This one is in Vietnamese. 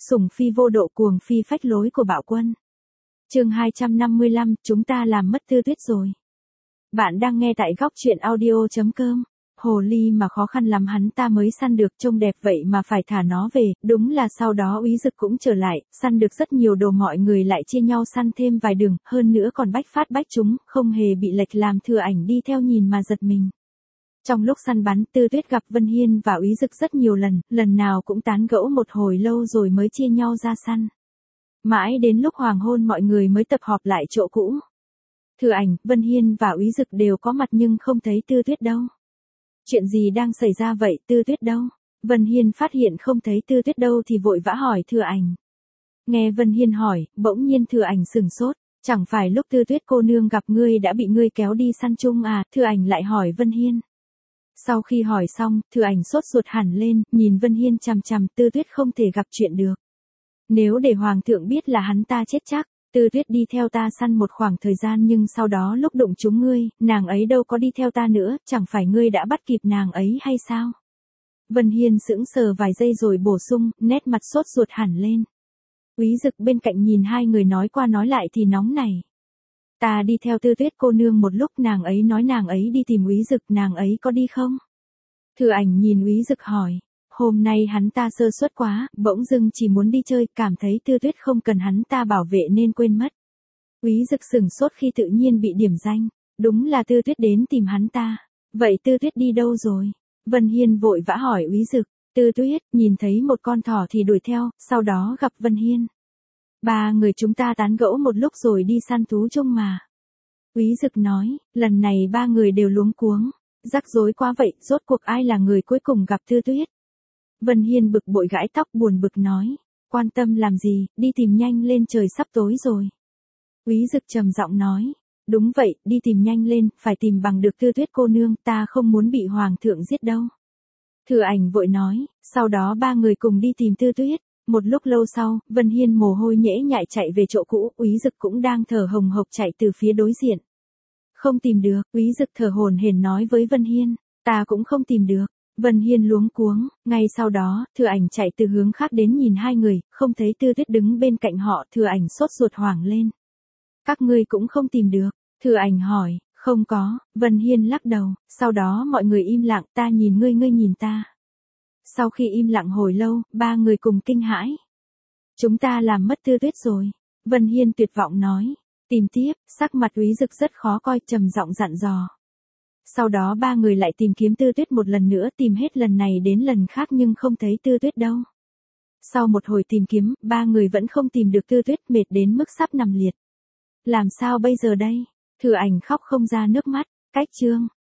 sủng phi vô độ cuồng phi phách lối của bạo quân. Chương 255, chúng ta làm mất Tư Tuyết rồi. Bạn đang nghe tại góc truyện audio.com. Hồ ly mà khó khăn lắm hắn ta mới săn được, trông đẹp vậy mà phải thả nó về, đúng là sau đó Úy Dực cũng trở lại, săn được rất nhiều đồ, mọi người lại chia nhau săn thêm vài đường, hơn nữa còn bách phát bách trúng, không hề bị lệch, làm Thừa Ảnh đi theo nhìn mà giật mình. Trong lúc săn bắn, Tư Tuyết gặp Vân Hiên và Úy Dực rất nhiều lần nào cũng tán gẫu một hồi lâu rồi mới chia nhau ra săn. Mãi đến lúc hoàng hôn mọi người mới tập họp lại chỗ cũ. Thừa Ảnh, Vân Hiên và Úy Dực đều có mặt nhưng không thấy Tư Tuyết đâu. Chuyện gì đang xảy ra vậy, Tư Tuyết đâu? Vân Hiên phát hiện không thấy Tư Tuyết đâu thì vội vã hỏi Thừa Ảnh. Nghe Vân Hiên hỏi, bỗng nhiên Thừa Ảnh sửng sốt, chẳng phải lúc Tư Tuyết cô nương gặp ngươi đã bị ngươi kéo đi săn chung à? Thừa Ảnh lại hỏi Vân Hiên. Sau khi hỏi xong, Thừa Ảnh sốt ruột hẳn lên, nhìn Vân Hiên chằm chằm, Tư Tuyết không thể gặp chuyện được. Nếu để hoàng thượng biết là hắn ta chết chắc. Tư Tuyết đi theo ta săn một khoảng thời gian nhưng sau đó lúc đụng chúng ngươi, nàng ấy đâu có đi theo ta nữa, chẳng phải ngươi đã bắt kịp nàng ấy hay sao? Vân Hiên sững sờ vài giây rồi bổ sung, nét mặt sốt ruột hẳn lên. Úy Dực bên cạnh nhìn hai người nói qua nói lại thì nóng nảy. Ta đi theo Tư Tuyết cô nương một lúc, nàng ấy nói nàng ấy đi tìm Úy Dực, nàng ấy có đi không? Thừa Ảnh nhìn Úy Dực hỏi. Hôm nay hắn ta sơ suất quá, bỗng dưng chỉ muốn đi chơi, cảm thấy Tư Tuyết không cần hắn ta bảo vệ nên quên mất. Úy Dực sửng sốt khi tự nhiên bị điểm danh, đúng là Tư Tuyết đến tìm hắn ta. Vậy Tư Tuyết đi đâu rồi? Vân Hiên vội vã hỏi Úy Dực. Tư Tuyết nhìn thấy một con thỏ thì đuổi theo, sau đó gặp Vân Hiên. Ba người chúng ta tán gẫu một lúc rồi đi săn thú chung mà. Úy Dực nói, lần này ba người đều luống cuống, rắc rối quá vậy, rốt cuộc ai là người cuối cùng gặp Tư Tuyết? Vân Hiên bực bội gãi tóc buồn bực nói, quan tâm làm gì, đi tìm nhanh lên, trời sắp tối rồi. Úy Dực trầm giọng nói, đúng vậy, đi tìm nhanh lên, phải tìm bằng được Tư Tuyết cô nương, ta không muốn bị hoàng thượng giết đâu. Thừa Ảnh vội nói, sau đó ba người cùng đi tìm Tư Tuyết. Một lúc lâu sau, Vân Hiên mồ hôi nhễ nhại chạy về chỗ cũ, Úy Dực cũng đang thở hồng hộc chạy từ phía đối diện. Không tìm được, Úy Dực thở hổn hển nói với Vân Hiên, ta cũng không tìm được. Vân Hiên luống cuống, ngay sau đó, Thừa Ảnh chạy từ hướng khác đến nhìn hai người, không thấy Tư Tuyết đứng bên cạnh họ, Thừa Ảnh sốt ruột hoảng lên. Các ngươi cũng không tìm được? Thừa Ảnh hỏi, không có, Vân Hiên lắc đầu, sau đó mọi người im lặng, ta nhìn ngươi, ngươi nhìn ta. Sau khi im lặng hồi lâu, ba người cùng kinh hãi. Chúng ta làm mất Tư Tuyết rồi. Vân Hiên tuyệt vọng nói, tìm tiếp, sắc mặt Úy Dực rất khó coi, trầm giọng dặn dò. Sau đó ba người lại tìm kiếm Tư Tuyết một lần nữa, tìm hết lần này đến lần khác nhưng không thấy Tư Tuyết đâu. Sau một hồi tìm kiếm, ba người vẫn không tìm được Tư Tuyết, mệt đến mức sắp nằm liệt. Làm sao bây giờ đây? Thừa Ảnh khóc không ra nước mắt. Cách chương